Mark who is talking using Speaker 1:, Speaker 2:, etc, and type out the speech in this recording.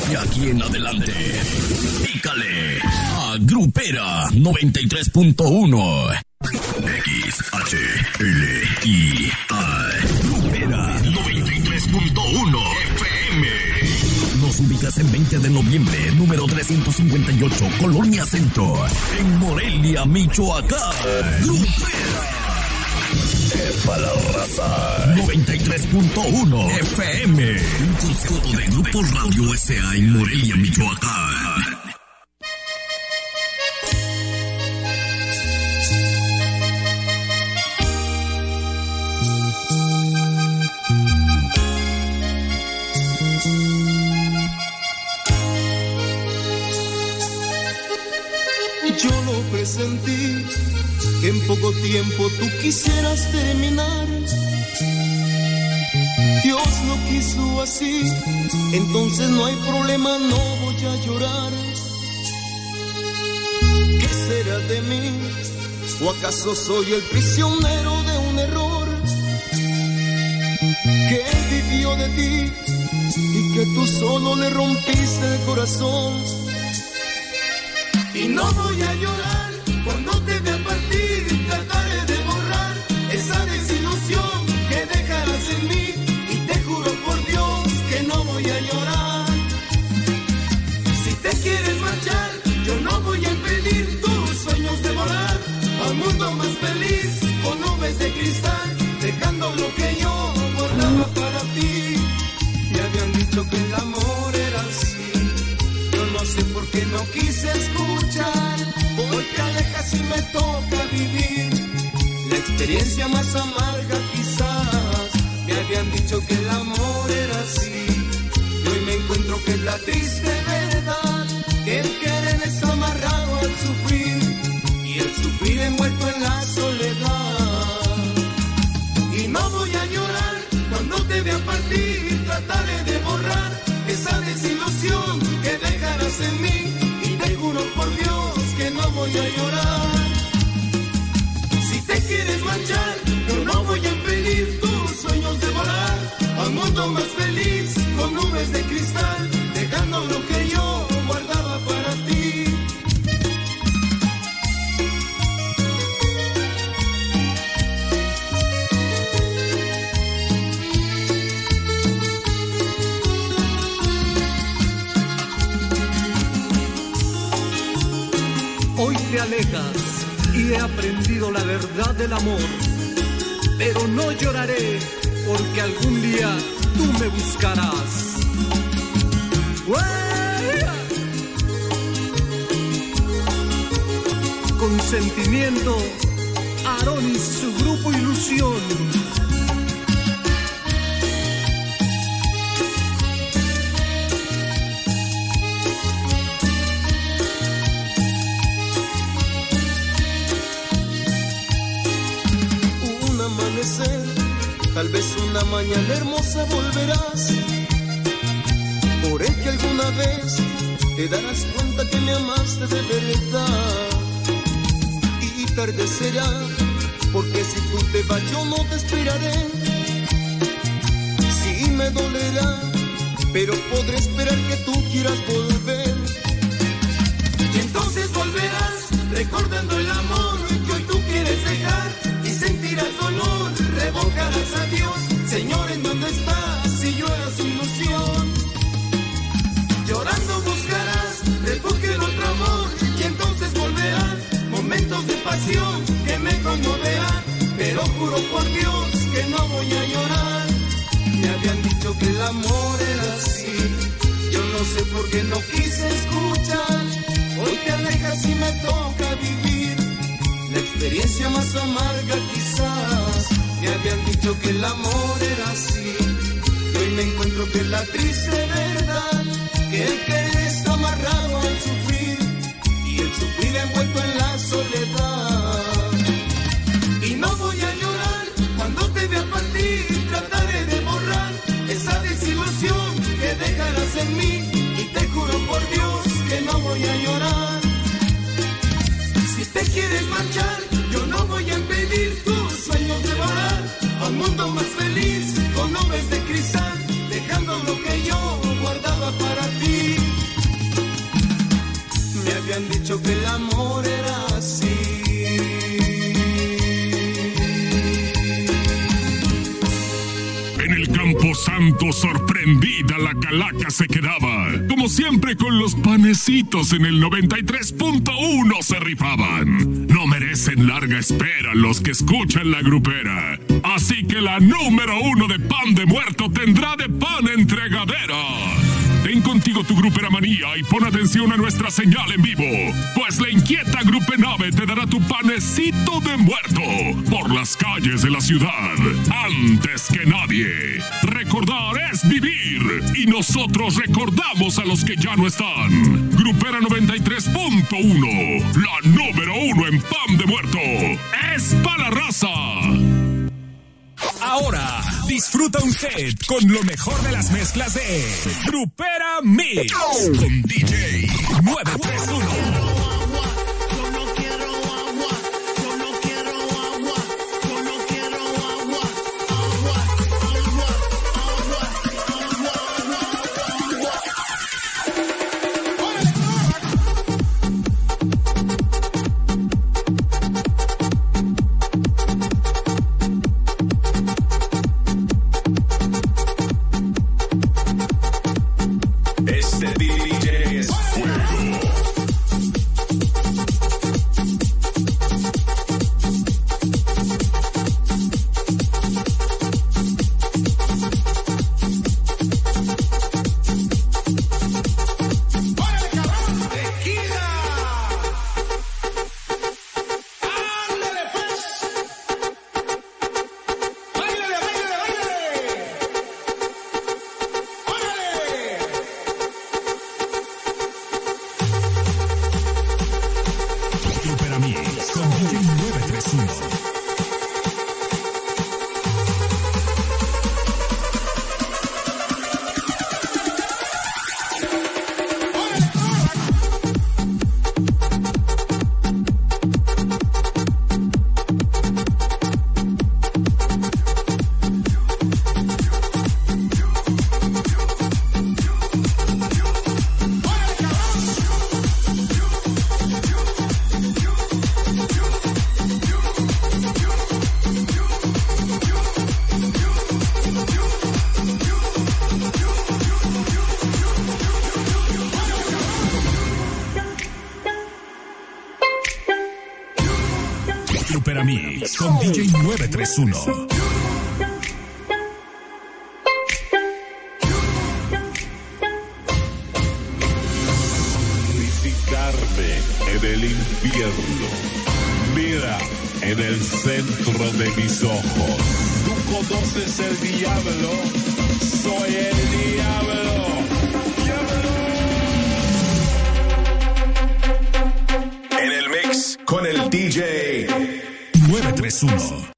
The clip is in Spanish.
Speaker 1: De aquí en adelante, pícale a Grupera 93.1 XHLIA. Grupera 93.1 FM. Nos ubicas en 20 de noviembre, número 358, Colonia Centro, en Morelia, Michoacán. Grupera. Es para la raza. 93.1 FM. Un concepto de Grupo Radio S.A. en Morelia, Michoacán.
Speaker 2: Yo lo presentí, que en poco tiempo tú quisieras terminar. Dios lo quiso así, entonces no hay problema, no voy a llorar. ¿Qué será de mí? ¿O acaso soy el prisionero de un error que vivió de ti y que tú solo le rompiste el corazón? Y no voy a llorar cuando te vea partir, trataré de borrar esa desilusión que dejarás en mí, y te juro por Dios que no voy a llorar. Si te quieres marchar, yo no voy a impedir tus sueños de volar a un mundo más feliz, con nubes de cristal, dejando lo que yo guardaba para ti. Me habían dicho que el amor era así, yo no sé por qué no quise escuchar. Hoy te alejas y me toca vivir la experiencia más amarga quizás. Me habían dicho que el amor era así, y hoy me encuentro que es la triste verdad, que el querer es amarrado al sufrir, y el sufrir envuelto en la soledad. Y no voy a llorar cuando te vea partir, trataré de borrar esa desilusión que dejarás en mí, y te juro por Dios que no voy a llorar. Si te quieres marchar, yo no voy a impedir tus sueños de volar a un mundo más feliz, con nubes de cristal, dejando lo que yo guardaba para ti.
Speaker 3: Hoy te alejas y he aprendido la verdad del amor, pero no lloraré porque algún día tú me buscarás. ¡Uea! Con sentimiento, Aarón y su grupo Ilusión.
Speaker 2: Tal vez una mañana hermosa volverás, por el que alguna vez te darás cuenta que me amaste de verdad. Y tarde será, porque si tú te vas yo no te esperaré. Sí me dolerá, pero podré esperar que tú quieras volver. Y entonces volverás, recordando el amor que hoy tú quieres dejar, y sentirás dolor, revocarás a Dios. Señor, ¿en dónde estás? Si yo era su ilusión. Llorando buscarás refugio en otro amor, y entonces volverán momentos de pasión que me conmoverán. Pero juro por Dios que no voy a llorar. Me habían dicho que el amor era así, yo no sé por qué no quise escuchar. Hoy te alejas y me toca vivir la experiencia más amarga quizás. Me habían dicho que el amor era así, y hoy me encuentro que es la triste verdad, que el querer está amarrado al sufrir, y el sufrir envuelto en la soledad. Y no voy a llorar cuando te vea partir, trataré de borrar esa desilusión que dejarás en mí, y te juro por Dios que no voy a llorar. Si te quieres marchar, yo no voy a impedir tus sueños de volar a un mundo más feliz, con nubes de cristal, dejando lo que yo guardaba para ti. creo que el amor era así.
Speaker 1: En el Camposanto sorprendida la calaca se quedaba. Como siempre con los panecitos en el 93.1 se rifaban. No merecen larga espera los que escuchan la grupera. Así que la número 1 de pan de muerto tendrá de pan entregadera. Ten contigo tu grupera manía y pon atención a nuestra señal en vivo, pues la inquieta Grupenave te dará tu panecito de muerto por las calles de la ciudad. Antes que nadie, recordar es vivir y nosotros recordamos a los que ya no están. Grupera 93.1, la número 1 en pan de muerto, es para la raza.
Speaker 4: Ahora, disfruta un set con lo mejor de las mezclas de Grupera Mix con DJ 931.
Speaker 1: Grupera Mix con DJ 931.
Speaker 5: Purificarme en el infierno. Mira en el centro de mis ojos. Tú conoces el diablo. Soy el diablo.
Speaker 6: En el mix con el DJ
Speaker 1: 931.